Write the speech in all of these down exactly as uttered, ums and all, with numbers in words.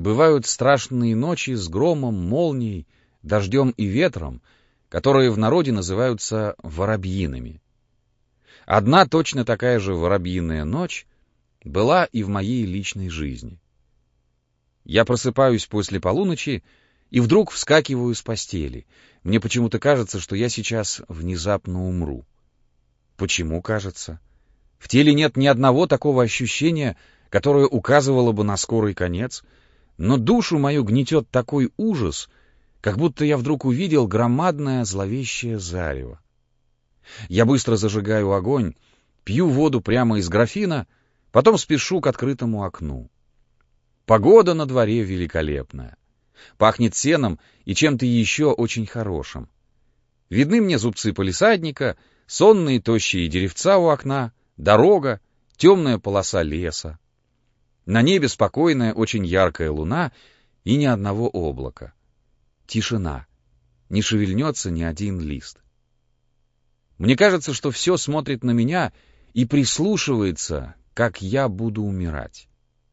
Бывают страшные ночи с громом, молнией, дождем и ветром, которые в народе называются воробьиными. Одна точно такая же воробьиная ночь была и в моей личной жизни. Я просыпаюсь после полуночи и вдруг вскакиваю с постели. Мне почему-то кажется, что я сейчас внезапно умру. Почему кажется? В теле нет ни одного такого ощущения, которое указывало бы на скорый конец, но душу мою гнетет такой ужас, как будто я вдруг увидел громадное зловещее зарево. Я быстро зажигаю огонь, пью воду прямо из графина, потом спешу к открытому окну. Погода на дворе великолепная. Пахнет сеном и чем-то еще очень хорошим. Видны мне зубцы палисадника, сонные тощие деревца у окна, дорога, темная полоса леса. На небе спокойная, очень яркая луна и ни одного облака. Тишина. Не шевельнется ни один лист. Мне кажется, что все смотрит на меня и прислушивается, как я буду умирать.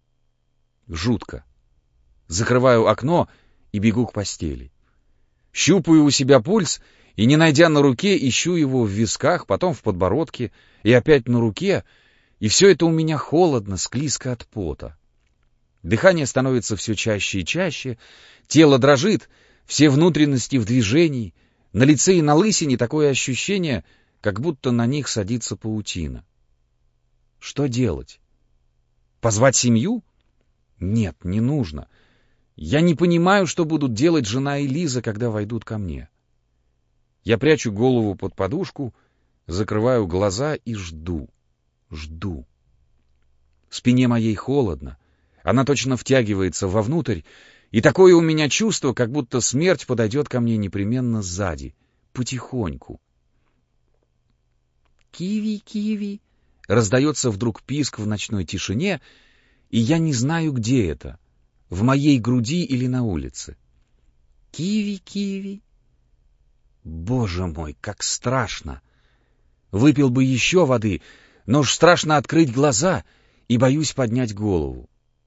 Жутко. Закрываю окно и бегу к постели. Щупаю у себя пульс и, не найдя на руке, ищу его в висках, потом в подбородке и опять на руке, и все это у меня холодно, склизко от пота. Дыхание становится все чаще и чаще, тело дрожит, все внутренности в движении, на лице и на лысине такое ощущение, как будто на них садится паутина. Что делать? Позвать семью? Нет, не нужно. Я не понимаю, что будут делать жена и Лиза, когда войдут ко мне. Я прячу голову под подушку, закрываю глаза и жду, жду. В спине моей холодно, она точно втягивается вовнутрь, и такое у меня чувство, как будто смерть подойдет ко мне непременно сзади, потихоньку. «Киви, киви!» — раздается вдруг писк в ночной тишине, и я не знаю, где это, в моей груди или на улице. «Киви, киви!» Боже мой, как страшно! Выпил бы еще воды, но уж страшно открыть глаза и боюсь поднять голову.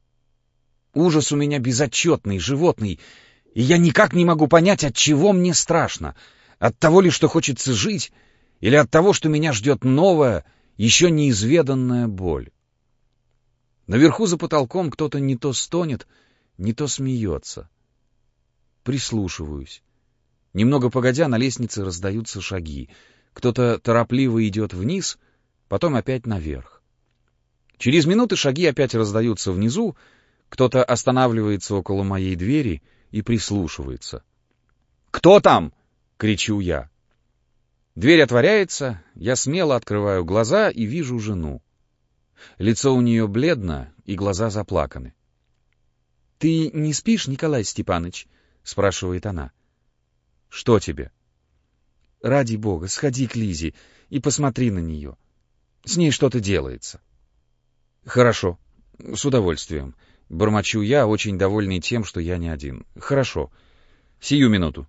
Ужас у меня безотчетный, животный, и я никак не могу понять, от чего мне страшно. От того ли, что хочется жить, или от того, что меня ждет новая, еще неизведанная боль. Наверху за потолком кто-то не то стонет, не то смеется. Прислушиваюсь. Немного погодя, на лестнице раздаются шаги. Кто-то торопливо идет вниз, потом опять наверх. Через минуты шаги опять раздаются внизу, кто-то останавливается около моей двери и прислушивается. «Кто там?» — кричу я. Дверь отворяется, я смело открываю глаза и вижу жену. Лицо у нее бледно, и глаза заплаканы. — Ты не спишь, Николай Степанович? — спрашивает она. — Что тебе? — Ради бога, сходи к Лизе и посмотри на нее. С ней что-то делается. — Хорошо, с удовольствием. Бормочу я, очень довольный тем, что я не один. — Хорошо, сию минуту.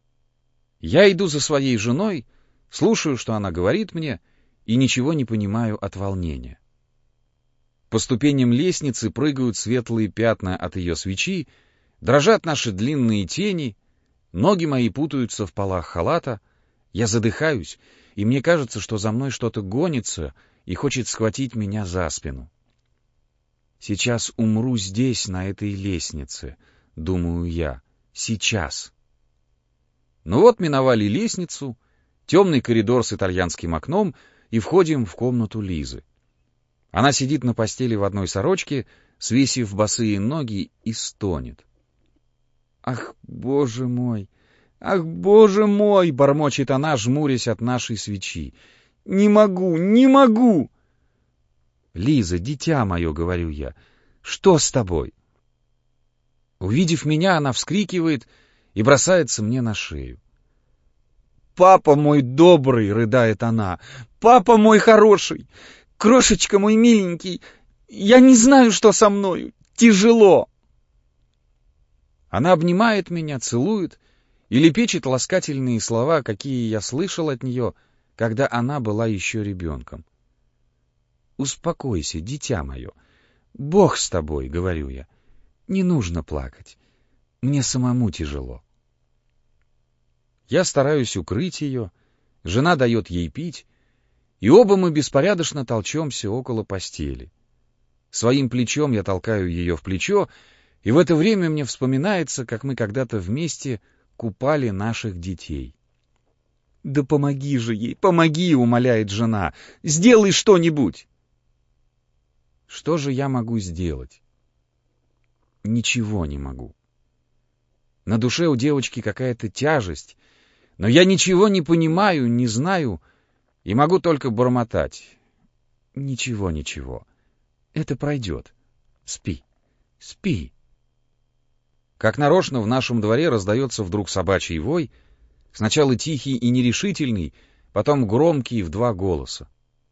Я иду за своей женой, слушаю, что она говорит мне, и ничего не понимаю от волнения. По ступеням лестницы прыгают светлые пятна от ее свечи, дрожат наши длинные тени, ноги мои путаются в полах халата, я задыхаюсь, и мне кажется, что за мной что-то гонится и хочет схватить меня за спину. Сейчас умру здесь, на этой лестнице, думаю я, сейчас. Ну вот миновали лестницу, темный коридор с итальянским окном, и входим в комнату Лизы. Она сидит на постели в одной сорочке, свесив босые ноги, и стонет. «Ах, боже мой! Ах, боже мой!» — бормочет она, жмурясь от нашей свечи. «Не могу, не могу!» «Лиза, дитя мое, — говорю я, — что с тобой?» Увидев меня, она вскрикивает и бросается мне на шею. «Папа мой добрый!» — рыдает она. «Папа мой хороший! Крошечка мой миленький! Я не знаю, что со мною! Тяжело!» Она обнимает меня, целует и лепечет ласкательные слова, какие я слышал от нее, когда она была еще ребенком. «Успокойся, дитя мое. Бог с тобой, — говорю я. Не нужно плакать. Мне самому тяжело. Я стараюсь укрыть ее, жена дает ей пить, и оба мы беспорядочно толчемся около постели. Своим плечом я толкаю ее в плечо, и в это время мне вспоминается, как мы когда-то вместе купали наших детей. «Да помоги же ей, помоги!» — умоляет жена. «Сделай что-нибудь!» Что же я могу сделать? Ничего не могу. На душе у девочки какая-то тяжесть, но я ничего не понимаю, не знаю и могу только бормотать. Ничего, ничего. Это пройдет. Спи, спи. Как нарочно в нашем дворе раздается вдруг собачий вой, сначала тихий и нерешительный, потом громкий в два голоса.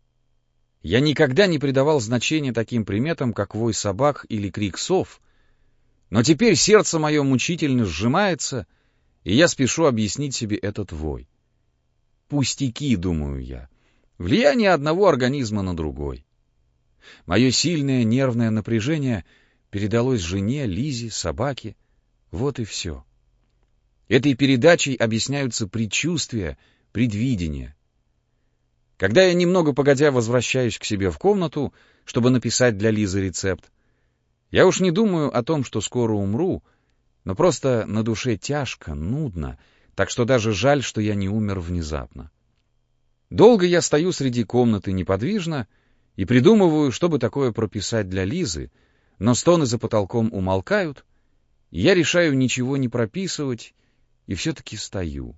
Я никогда не придавал значения таким приметам, как вой собак или крик сов, но теперь сердце мое мучительно сжимается, и я спешу объяснить себе этот вой. Пустяки, думаю я, влияние одного организма на другой. Мое сильное нервное напряжение передалось жене, Лизе, собаке. Вот и все. Этой передачей объясняются предчувствия, предвидения. Когда я немного погодя возвращаюсь к себе в комнату, чтобы написать для Лизы рецепт, я уж не думаю о том, что скоро умру, но просто на душе тяжко, нудно, так что даже жаль, что я не умер внезапно. Долго я стою среди комнаты неподвижно и придумываю, чтобы такое прописать для Лизы, но стоны за потолком умолкают, и я решаю ничего не прописывать, и все-таки стою.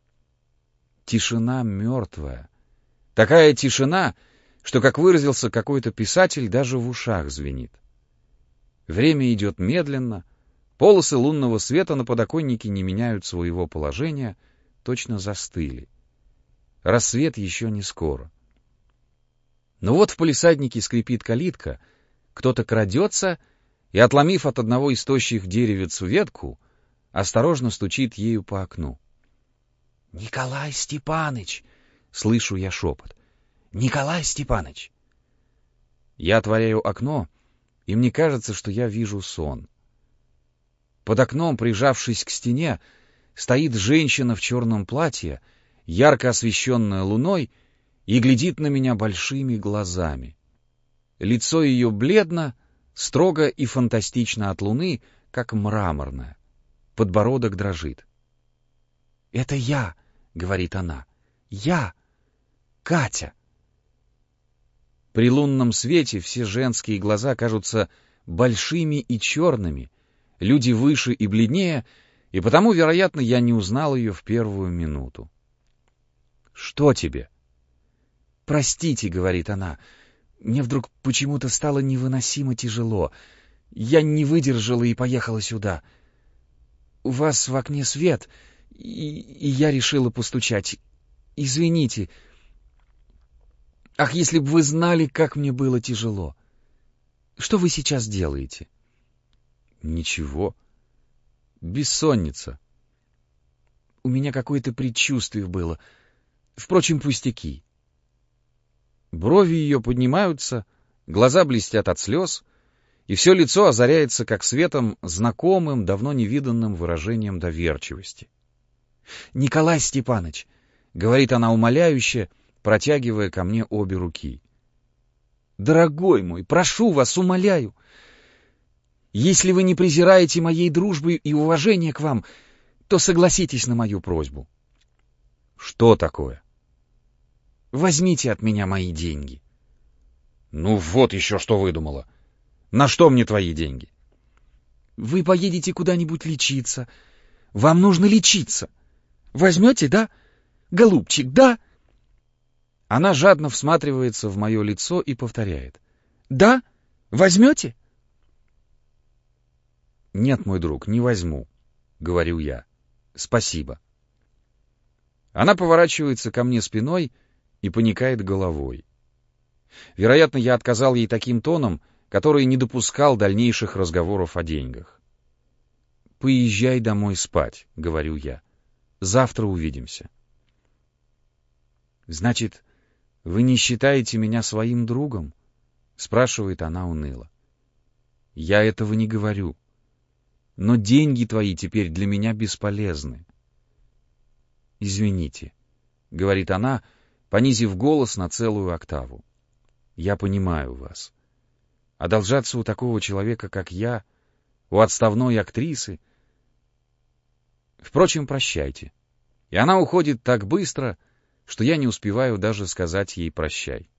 Тишина мертвая. Такая тишина, что, как выразился какой-то писатель, даже в ушах звенит. Время идет медленно, полосы лунного света на подоконнике не меняют своего положения, точно застыли. Рассвет еще не скоро. Но вот в палисаднике скрипит калитка, кто-то крадется и, отломив от одного из тощих деревец ветку, осторожно стучит ею по окну. — Николай Степаныч! — слышу я шепот. — Николай Степаныч! Я отворяю окно, и мне кажется, что я вижу сон. Под окном, прижавшись к стене, стоит женщина в черном платье, ярко освещенная луной, и глядит на меня большими глазами. Лицо ее бледно, строго и фантастично от луны, как мраморное. Подбородок дрожит. — Это я, — говорит она, — я, Катя. При лунном свете все женские глаза кажутся большими и черными, люди выше и бледнее, и потому, вероятно, я не узнал ее в первую минуту. — Что тебе? — Простите, — говорит она, — мне вдруг почему-то стало невыносимо тяжело. Я не выдержала и поехала сюда. У вас в окне свет, и, и я решила постучать. Извините. Ах, если бы вы знали, как мне было тяжело. Что вы сейчас делаете? — Ничего. Бессонница. У меня какое-то предчувствие было. Впрочем, пустяки. Брови ее поднимаются, глаза блестят от слез, и все лицо озаряется как светом знакомым, давно невиданным выражением доверчивости. — Николай Степаныч, — говорит она умоляюще, протягивая ко мне обе руки. — Дорогой мой, прошу вас, умоляю, если вы не презираете моей дружбы и уважения к вам, то согласитесь на мою просьбу. — Что такое? — Возьмите от меня мои деньги. — Ну вот еще что выдумала. На что мне твои деньги? — Вы поедете куда-нибудь лечиться. Вам нужно лечиться. Возьмете, да? Голубчик, да? Она жадно всматривается в мое лицо и повторяет. — Да? Возьмете? — Нет, мой друг, не возьму, — говорю я. — Спасибо. Она поворачивается ко мне спиной и поникает головой. Вероятно, я отказал ей таким тоном, который не допускал дальнейших разговоров о деньгах. — Поезжай домой спать, — говорю я. — Завтра увидимся. — Значит, вы не считаете меня своим другом? — спрашивает она уныло. — Я этого не говорю. но деньги твои теперь для меня бесполезны. «Извините», — говорит она, понизив голос на целую октаву. «Я понимаю вас. Одолжаться у такого человека, как я, у отставной актрисы... Впрочем, прощайте». И она уходит так быстро, что я не успеваю даже сказать ей «прощай».